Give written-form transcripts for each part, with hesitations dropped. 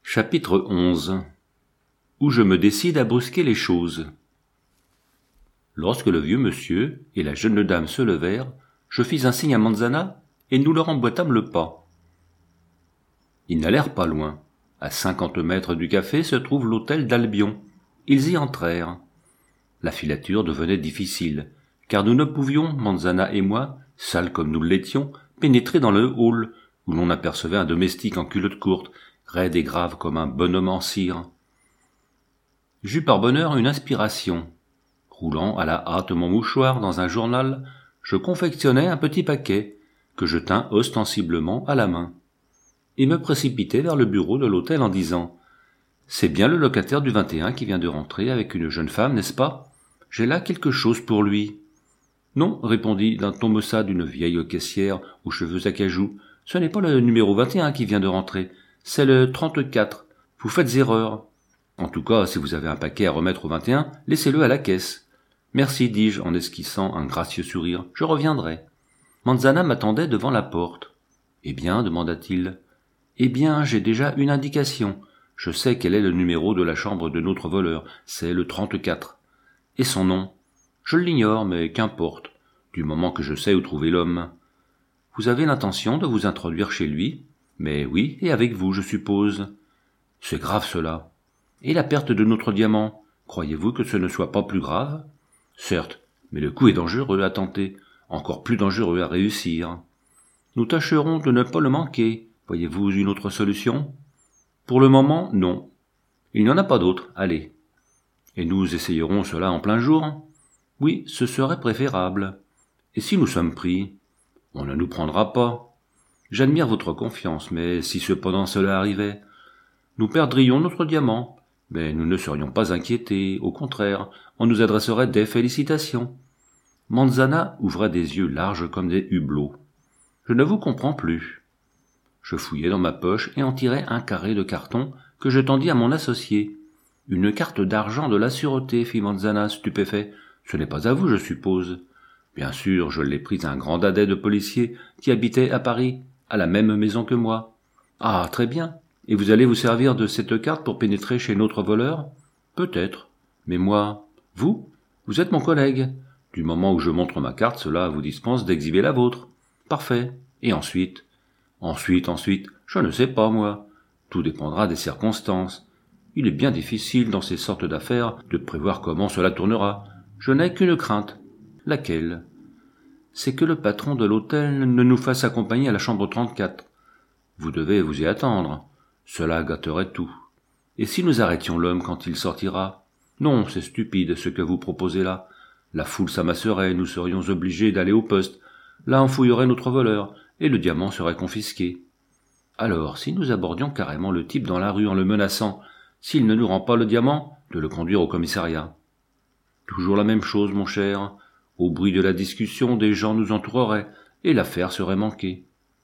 Chapitre 11 où je me décide à brusquer les choses. Lorsque le vieux monsieur et la jeune dame se levèrent, je fis un signe à Manzana et nous leur emboîtâmes le pas. Ils n'allèrent pas loin. À 50 mètres du café se trouve l'hôtel d'Albion. Ils y entrèrent. La filature devenait difficile, car nous ne pouvions, Manzana et moi, sales comme nous l'étions, pénétrer dans le hall, où l'on apercevait un domestique en culotte courte, raide et grave comme un bonhomme en cire. J'eus par bonheur une inspiration. Roulant à la hâte mon mouchoir dans un journal, je confectionnai un petit paquet, que je tins ostensiblement à la main, et me précipitai vers le bureau de l'hôtel en disant « C'est bien le locataire du 21 qui vient de rentrer avec une jeune femme, n'est-ce pas? J'ai là quelque chose pour lui. » « Non, répondit d'un ton maussade une vieille caissière aux cheveux acajou, ce n'est pas le numéro 21 qui vient de rentrer, c'est le 34. Vous faites erreur. En tout cas, si vous avez un paquet à remettre au 21, laissez-le à la caisse. Merci, dis-je en esquissant un gracieux sourire, je reviendrai. Manzana m'attendait devant la porte. Eh bien, demanda-t-il. Eh bien, j'ai déjà une indication. Je sais quel est le numéro de la chambre de notre voleur, c'est le 34. Et son nom? Je l'ignore, mais qu'importe, du moment que je sais où trouver l'homme. Vous avez l'intention de vous introduire chez lui? Mais oui, et avec vous, je suppose. C'est grave cela. Et la perte de notre diamant, croyez-vous que ce ne soit pas plus grave? Certes, mais le coup est dangereux à tenter, encore plus dangereux à réussir. Nous tâcherons de ne pas le manquer. Voyez-vous une autre solution? Pour le moment, non. Il n'y en a pas d'autre, allez. Et nous essayerons cela en plein jour? Oui, ce serait préférable. Et si nous sommes pris? On ne nous prendra pas. J'admire votre confiance, mais si cependant cela arrivait, nous perdrions notre diamant, mais nous ne serions pas inquiétés, au contraire, on nous adresserait des félicitations. Manzana ouvrait des yeux larges comme des hublots. Je ne vous comprends plus. Je fouillai dans ma poche et en tirai un carré de carton que je tendis à mon associé. Une carte d'argent de la sûreté, fit Manzana stupéfait. Ce n'est pas à vous, je suppose. Bien sûr, je l'ai prise à un grand dadais de policier qui habitait à Paris, à la même maison que moi. Ah, très bien. Et vous allez vous servir de cette carte pour pénétrer chez notre voleur? Peut-être. Mais moi, vous êtes mon collègue. Du moment où je montre ma carte, cela vous dispense d'exhiber la vôtre. Parfait. Et ensuite? Ensuite, je ne sais pas, moi. Tout dépendra des circonstances. Il est bien difficile, dans ces sortes d'affaires, de prévoir comment cela tournera. Je n'ai qu'une crainte. Laquelle? C'est que le patron de l'hôtel ne nous fasse accompagner à la chambre 34. Vous devez vous y attendre. Cela gâterait tout. Et si nous arrêtions l'homme quand il sortira? Non, c'est stupide ce que vous proposez là. La foule s'amasserait, nous serions obligés d'aller au poste. Là on fouillerait notre voleur, et le diamant serait confisqué. Alors, si nous abordions carrément le type dans la rue en le menaçant, s'il ne nous rend pas le diamant, de le conduire au commissariat. Toujours la même chose, mon cher. Au bruit de la discussion, des gens nous entoureraient, et l'affaire serait manquée.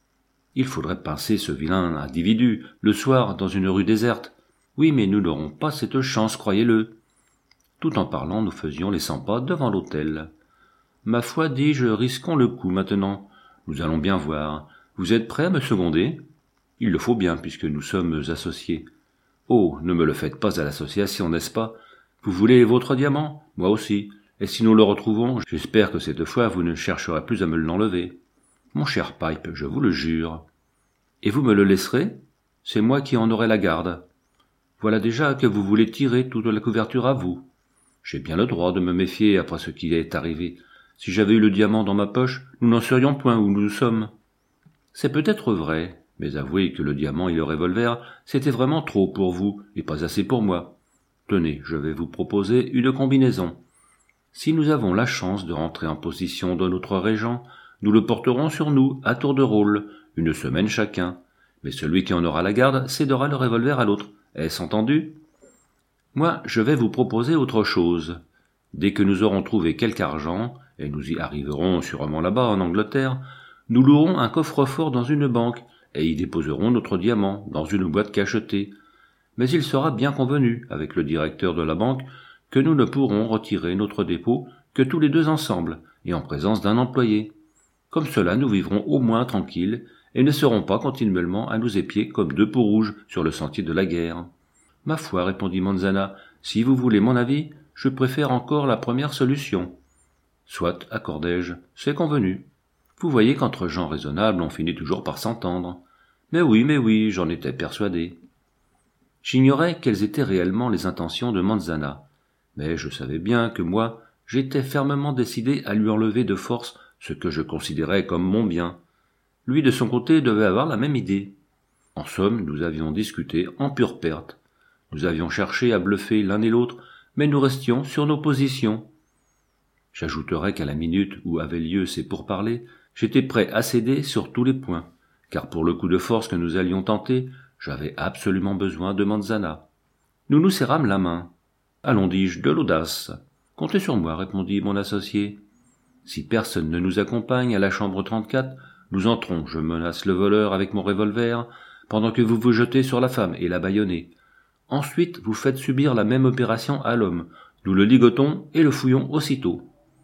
Il faudrait pincer ce vilain individu, le soir, dans une rue déserte. Oui, mais nous n'aurons pas cette chance, croyez-le. Tout en parlant, nous faisions les 100 pas devant l'hôtel. Ma foi, dis-je, risquons le coup maintenant. Nous allons bien voir. Vous êtes prêt à me seconder? Il le faut bien, puisque nous sommes associés. Oh, ne me le faites pas à l'association, n'est-ce pas? Vous voulez votre diamant? Moi aussi. Et si nous le retrouvons, j'espère que cette fois vous ne chercherez plus à me l'enlever. Mon cher Pipe, je vous le jure. Et vous me le laisserez? C'est moi qui en aurai la garde. Voilà déjà que vous voulez tirer toute la couverture à vous. J'ai bien le droit de me méfier après ce qui est arrivé. Si j'avais eu le diamant dans ma poche, nous n'en serions point où nous sommes. C'est peut-être vrai, mais avouez que le diamant et le revolver, c'était vraiment trop pour vous, et pas assez pour moi. Tenez, je vais vous proposer une combinaison. Si nous avons la chance de rentrer en possession de notre régent, nous le porterons sur nous, à tour de rôle, une semaine chacun. Mais celui qui en aura la garde cédera le revolver à l'autre. Est-ce entendu? Moi, je vais vous proposer autre chose. Dès que nous aurons trouvé quelque argent, et nous y arriverons sûrement là-bas en Angleterre, nous louerons un coffre-fort dans une banque, et y déposerons notre diamant dans une boîte cachetée. Mais il sera bien convenu, avec le directeur de la banque, que nous ne pourrons retirer notre dépôt que tous les deux ensemble, et en présence d'un employé. Comme cela, nous vivrons au moins tranquilles, et ne serons pas continuellement à nous épier comme deux peaux rouges sur le sentier de la guerre. Ma foi, répondit Manzana, si vous voulez mon avis, je préfère encore la première solution. Soit, accordai-je, c'est convenu. Vous voyez qu'entre gens raisonnables on finit toujours par s'entendre. Mais oui, j'en étais persuadé. J'ignorais quelles étaient réellement les intentions de Manzana, mais je savais bien que moi, j'étais fermement décidé à lui enlever de force ce que je considérais comme mon bien. Lui, de son côté, devait avoir la même idée. En somme, nous avions discuté en pure perte. Nous avions cherché à bluffer l'un et l'autre, mais nous restions sur nos positions. J'ajouterai qu'à la minute où avaient lieu ces pourparlers, j'étais prêt à céder sur tous les points, car pour le coup de force que nous allions tenter, j'avais absolument besoin de Manzana. Nous nous serrâmes la main. Allons, dis-je, de l'audace. Comptez sur moi, répondit mon associé. Si personne ne nous accompagne à la chambre 34, nous entrons, je menace le voleur avec mon revolver, pendant que vous vous jetez sur la femme et la bâillonnez. Ensuite, vous faites subir la même opération à l'homme. Nous le ligotons et le fouillons aussitôt.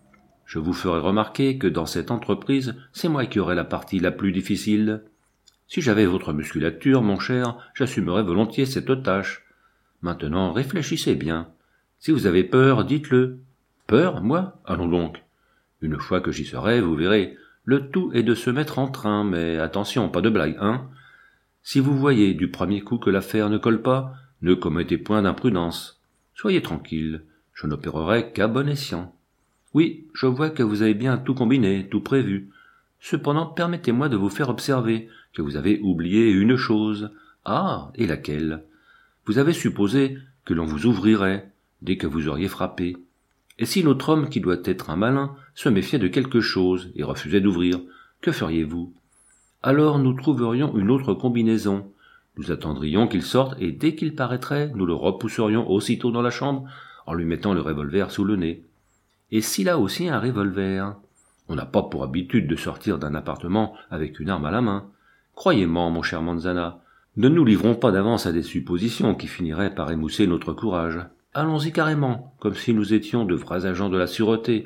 Je vous ferai remarquer que dans cette entreprise, c'est moi qui aurai la partie la plus difficile. Si j'avais votre musculature, mon cher, j'assumerais volontiers cette tâche. Maintenant, réfléchissez bien. Si vous avez peur, dites-le. Peur, moi? Allons donc. Une fois que j'y serai, vous verrez. Le tout est de se mettre en train, mais attention, pas de blague, hein. Si vous voyez du premier coup que l'affaire ne colle pas, ne commettez point d'imprudence. Soyez tranquille, je n'opérerai qu'à bon escient. Oui, je vois que vous avez bien tout combiné, tout prévu. Cependant, permettez-moi de vous faire observer que vous avez oublié une chose. Ah, et laquelle? Vous avez supposé que l'on vous ouvrirait dès que vous auriez frappé. Et si notre homme, qui doit être un malin, se méfiait de quelque chose et refusait d'ouvrir, que feriez-vous? Alors nous trouverions une autre combinaison. Nous attendrions qu'il sorte et dès qu'il paraîtrait, nous le repousserions aussitôt dans la chambre en lui mettant le revolver sous le nez. Et s'il a aussi un revolver? On n'a pas pour habitude de sortir d'un appartement avec une arme à la main. Croyez-moi, mon cher Manzana, ne nous livrons pas d'avance à des suppositions qui finiraient par émousser notre courage. Allons-y carrément, comme si nous étions de vrais agents de la sûreté.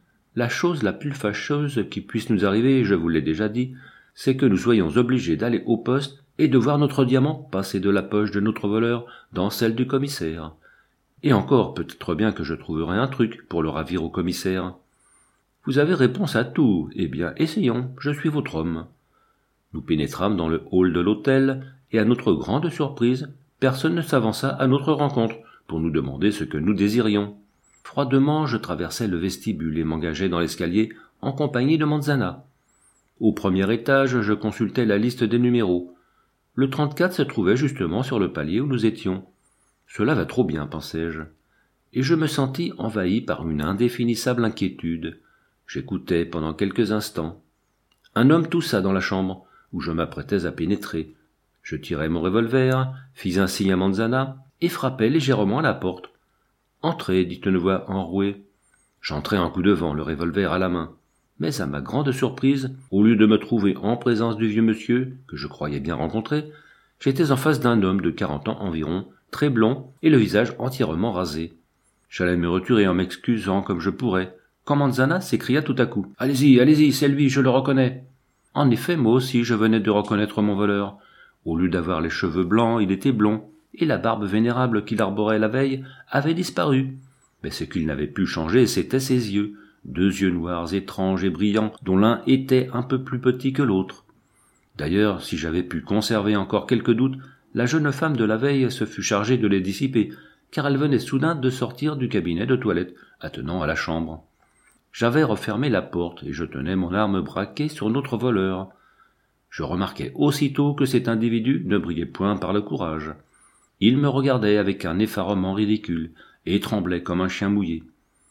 La chose la plus fâcheuse qui puisse nous arriver, je vous l'ai déjà dit, c'est que nous soyons obligés d'aller au poste et de voir notre diamant passer de la poche de notre voleur dans celle du commissaire. Et encore, peut-être bien que je trouverai un truc pour le ravir au commissaire. Vous avez réponse à tout, eh bien, essayons, je suis votre homme. Nous pénétrâmes dans le hall de l'hôtel, et à notre grande surprise, personne ne s'avança à notre rencontre pour nous demander ce que nous désirions. Froidement, je traversai le vestibule et m'engageai dans l'escalier en compagnie de Manzana. Au premier étage, je consultai la liste des numéros. Le 34 se trouvait justement sur le palier où nous étions. Cela va trop bien, pensai-je. Et je me sentis envahi par une indéfinissable inquiétude. J'écoutai pendant quelques instants. Un homme toussa dans la chambre, où je m'apprêtais à pénétrer. Je tirai mon revolver, fis un signe à Manzana, et frappai légèrement à la porte. « Entrez » dit une voix enrouée. J'entrai un coup de vent, le revolver à la main. Mais à ma grande surprise, au lieu de me trouver en présence du vieux monsieur, que je croyais bien rencontrer, j'étais en face d'un homme de 40 ans environ, très blond, et le visage entièrement rasé. J'allais me retirer en m'excusant comme je pourrais, quand Manzana s'écria tout à coup. « Allez-y, c'est lui, je le reconnais !» En effet, moi aussi, je venais de reconnaître mon voleur. Au lieu d'avoir les cheveux blancs, il était blond, et la barbe vénérable qu'il arborait la veille avait disparu. Mais ce qu'il n'avait pu changer, c'étaient ses yeux, 2 yeux noirs étranges et brillants, dont l'un était un peu plus petit que l'autre. D'ailleurs, si j'avais pu conserver encore quelques doutes, la jeune femme de la veille se fut chargée de les dissiper, car elle venait soudain de sortir du cabinet de toilette, attenant à la chambre. J'avais refermé la porte, et je tenais mon arme braquée sur notre voleur. Je remarquai aussitôt que cet individu ne brillait point par le courage. Il me regardait avec un effarement ridicule, et tremblait comme un chien mouillé.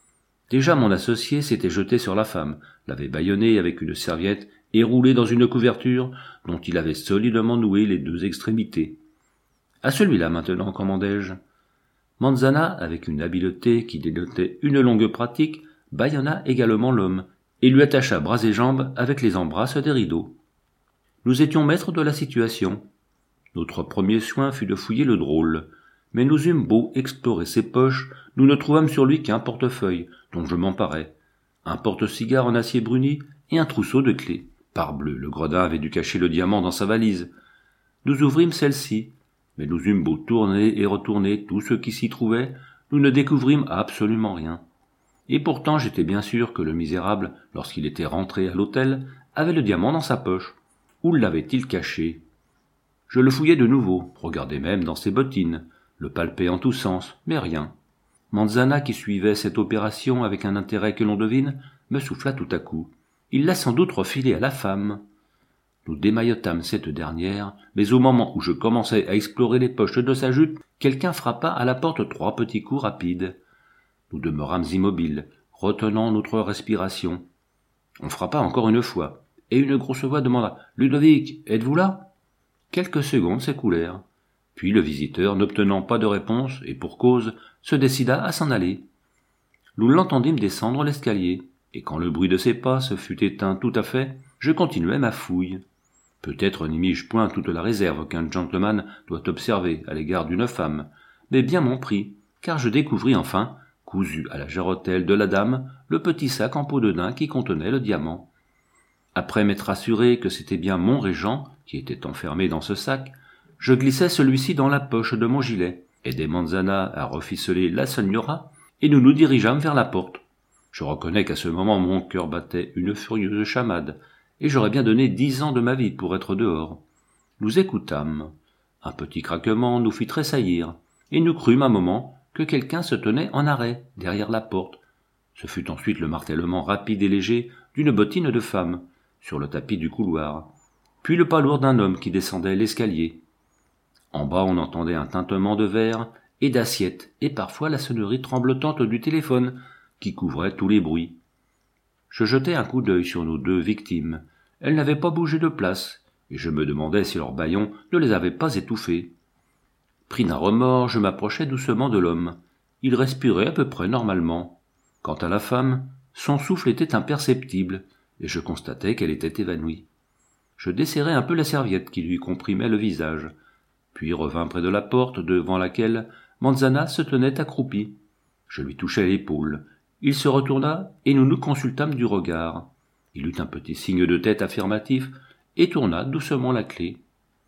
Déjà mon associé s'était jeté sur la femme, l'avait bâillonnée avec une serviette et roulée dans une couverture dont il avait solidement noué les 2 extrémités. « À celui-là maintenant, commandai-je. » Manzana, avec une habileté qui dénotait une longue pratique, bâillonna également l'homme, et lui attacha bras et jambes avec les embrasses des rideaux. Nous étions maîtres de la situation. Notre premier soin fut de fouiller le drôle, mais nous eûmes beau explorer ses poches, nous ne trouvâmes sur lui qu'un portefeuille, dont je m'emparai, un porte-cigare en acier bruni et un trousseau de clés. Parbleu, le gredin avait dû cacher le diamant dans sa valise. Nous ouvrîmes celle-ci, mais nous eûmes beau tourner et retourner tout ce qui s'y trouvait, nous ne découvrîmes absolument rien. Et pourtant j'étais bien sûr que le misérable, lorsqu'il était rentré à l'hôtel, avait le diamant dans sa poche. Où l'avait-il caché? Je le fouillai de nouveau, regardai même dans ses bottines, le palpai en tous sens, mais rien. Manzana, qui suivait cette opération avec un intérêt que l'on devine, me souffla tout à coup. Il l'a sans doute refilé à la femme. Nous démaillotâmes cette dernière, mais au moment où je commençais à explorer les poches de sa jupe, quelqu'un frappa à la porte 3 petits coups rapides. Nous demeurâmes immobiles, retenant notre respiration. On frappa encore une fois, et une grosse voix demanda « Ludovic, êtes-vous là ?» Quelques secondes s'écoulèrent. Puis le visiteur, n'obtenant pas de réponse, et pour cause, se décida à s'en aller. Nous l'entendîmes descendre l'escalier, et quand le bruit de ses pas se fut éteint tout à fait, je continuai ma fouille. Peut-être n'y mis-je point toute la réserve qu'un gentleman doit observer à l'égard d'une femme, mais bien m'en prit, car je découvris enfin, cousu à la jarretelle de la dame, le petit sac en peau de daim qui contenait le diamant. Après m'être assuré que c'était bien mon régent qui était enfermé dans ce sac, je glissai celui-ci dans la poche de mon gilet, aidai Manzana à reficeler la señora, et nous nous dirigeâmes vers la porte. Je reconnais qu'à ce moment mon cœur battait une furieuse chamade, et j'aurais bien donné 10 ans de ma vie pour être dehors. Nous écoutâmes. Un petit craquement nous fit tressaillir, et nous crûmes un moment que quelqu'un se tenait en arrêt derrière la porte. Ce fut ensuite le martèlement rapide et léger d'une bottine de femme sur le tapis du couloir, puis le pas lourd d'un homme qui descendait l'escalier. En bas on entendait un tintement de verre et d'assiettes, et parfois la sonnerie tremblotante du téléphone qui couvrait tous les bruits. Je jetai un coup d'œil sur nos 2 victimes. Elles n'avaient pas bougé de place, et je me demandais si leur bâillon ne les avait pas étouffées. Pris d'un remords, je m'approchai doucement de l'homme. Il respirait à peu près normalement. Quant à la femme, son souffle était imperceptible, et je constatai qu'elle était évanouie. Je desserrai un peu la serviette qui lui comprimait le visage, puis revins près de la porte devant laquelle Manzana se tenait accroupi. Je lui touchai l'épaule. Il se retourna et nous nous consultâmes du regard. Il eut un petit signe de tête affirmatif et tourna doucement la clé.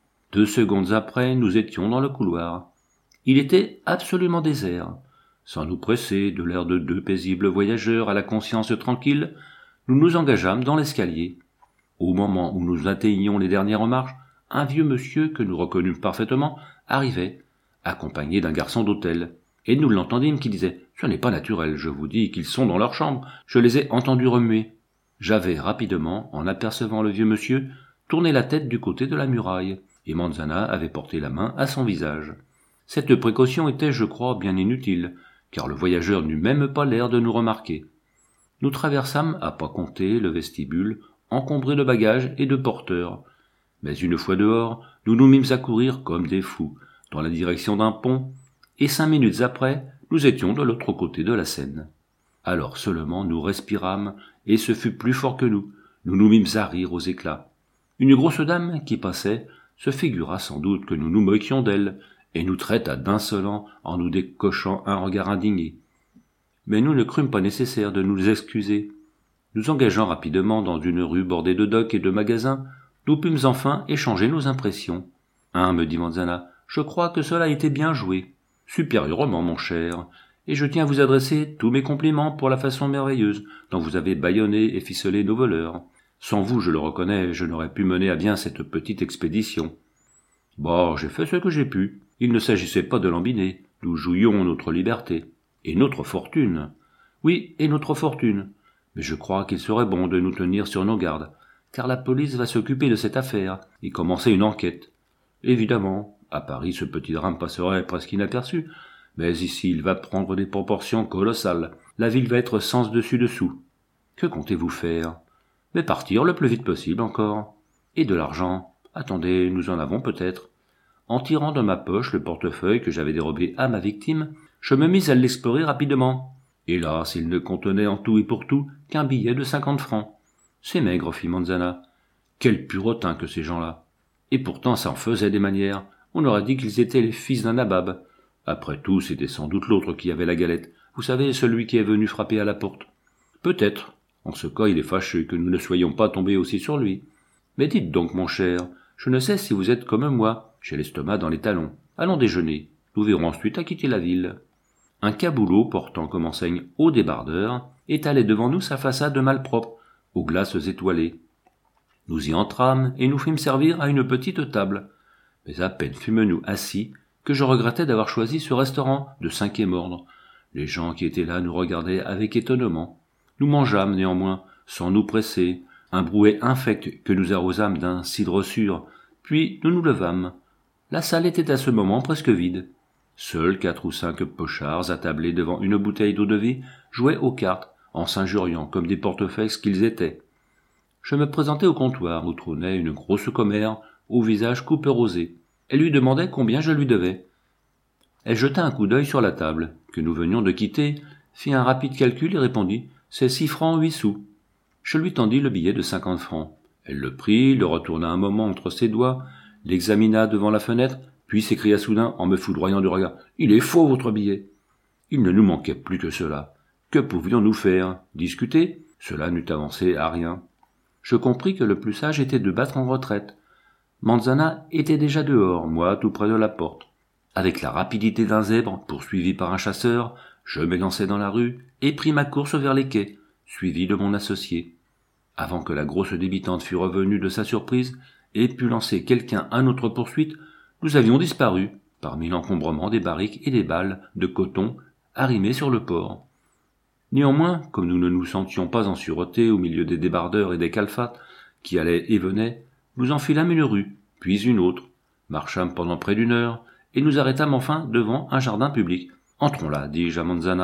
2 secondes après, nous étions dans le couloir. Il était absolument désert. Sans nous presser, de l'air de 2 paisibles voyageurs à la conscience tranquille, nous nous engageâmes dans l'escalier. Au moment où nous atteignions les dernières marches, un vieux monsieur que nous reconnûmes parfaitement arrivait, accompagné d'un garçon d'hôtel, et nous l'entendîmes qui disait « Ce n'est pas naturel, je vous dis qu'ils sont dans leur chambre, je les ai entendus remuer. » J'avais rapidement, en apercevant le vieux monsieur, tourné la tête du côté de la muraille, et Manzana avait porté la main à son visage. Cette précaution était, je crois, bien inutile, car le voyageur n'eut même pas l'air de nous remarquer. Nous traversâmes à pas compter le vestibule, encombré de bagages et de porteurs. Mais une fois dehors, nous nous mîmes à courir comme des fous, dans la direction d'un pont, et 5 minutes après, nous étions de l'autre côté de la Seine. Alors seulement nous respirâmes, et ce fut plus fort que nous. Nous nous mîmes à rire aux éclats. Une grosse dame qui passait se figura sans doute que nous nous moquions d'elle, et nous traita d'insolents en nous décochant un regard indigné. Mais nous ne crûmes pas nécessaire de nous excuser. Nous engageant rapidement dans une rue bordée de docks et de magasins, nous pûmes enfin échanger nos impressions. « Hein, me dit Manzana, je crois que cela a été bien joué. Supérieurement, mon cher, et je tiens à vous adresser tous mes compliments pour la façon merveilleuse dont vous avez bâillonné et ficelé nos voleurs. Sans vous, je le reconnais, je n'aurais pu mener à bien cette petite expédition. Bon, j'ai fait ce que j'ai pu. Il ne s'agissait pas de l'embiner. Nous jouions notre liberté. Et notre fortune. Oui, et notre fortune. Mais je crois qu'il serait bon de nous tenir sur nos gardes, car la police va s'occuper de cette affaire et commencer une enquête. Évidemment, à Paris, ce petit drame passerait presque inaperçu, mais ici il va prendre des proportions colossales. La ville va être sens dessus dessous. Que comptez-vous faire? Mais partir le plus vite possible encore. Et de l'argent? Attendez, nous en avons peut-être. En tirant de ma poche le portefeuille que j'avais dérobé à ma victime, je me mis à l'explorer rapidement. Hélas, il ne contenait en tout et pour tout qu'un billet de 50 francs. C'est maigre, fit Manzana. Quel purotin que ces gens-là. Et pourtant ça en faisait des manières. On aurait dit qu'ils étaient les fils d'un nabab. Après tout, c'était sans doute l'autre qui avait la galette. Vous savez, celui qui est venu frapper à la porte. Peut-être. En ce cas, il est fâcheux que nous ne soyons pas tombés aussi sur lui. Mais dites donc, mon cher, je ne sais si vous êtes comme moi, j'ai l'estomac dans les talons. Allons déjeuner. Nous verrons ensuite à quitter la ville. » Un caboulot portant comme enseigne Haut Débardeur étalait devant nous sa façade malpropre, aux glaces étoilées. Nous y entrâmes et nous fîmes servir à une petite table. Mais à peine fûmes-nous assis que je regrettais d'avoir choisi ce restaurant de 5e ordre. Les gens qui étaient là nous regardaient avec étonnement. Nous mangeâmes néanmoins, sans nous presser, un brouet infect que nous arrosâmes d'un cidre sûr, puis nous nous levâmes. La salle était à ce moment presque vide. Seuls 4 ou 5 pochards attablés devant une bouteille d'eau-de-vie jouaient aux cartes, en s'injuriant comme des portefaix qu'ils étaient. Je me présentai au comptoir où trônait une grosse commère au visage couperosé. Elle lui demandait combien je lui devais. Elle jeta un coup d'œil sur la table, que nous venions de quitter, fit un rapide calcul et répondit « C'est 6 francs 8 sous ». Je lui tendis le billet de 50 francs. Elle le prit, le retourna un moment entre ses doigts, l'examina devant la fenêtre, puis s'écria soudain en me foudroyant du regard « Il est faux, votre billet !» Il ne nous manquait plus que cela. Que pouvions-nous faire? Discuter? Cela n'eût avancé à rien. Je compris que le plus sage était de battre en retraite. Manzana était déjà dehors, moi tout près de la porte. Avec la rapidité d'un zèbre poursuivi par un chasseur, je m'élançai dans la rue et pris ma course vers les quais, suivi de mon associé. Avant que la grosse débitante fût revenue de sa surprise et pût lancer quelqu'un à notre poursuite, nous avions disparu parmi l'encombrement des barriques et des balles de coton arrimées sur le port. Néanmoins, comme nous ne nous sentions pas en sûreté au milieu des débardeurs et des calfats qui allaient et venaient, nous enfilâmes une rue, puis une autre, marchâmes pendant près d'1 heure, et nous arrêtâmes enfin devant un jardin public. « Entrons là, dis-je à Manzana. »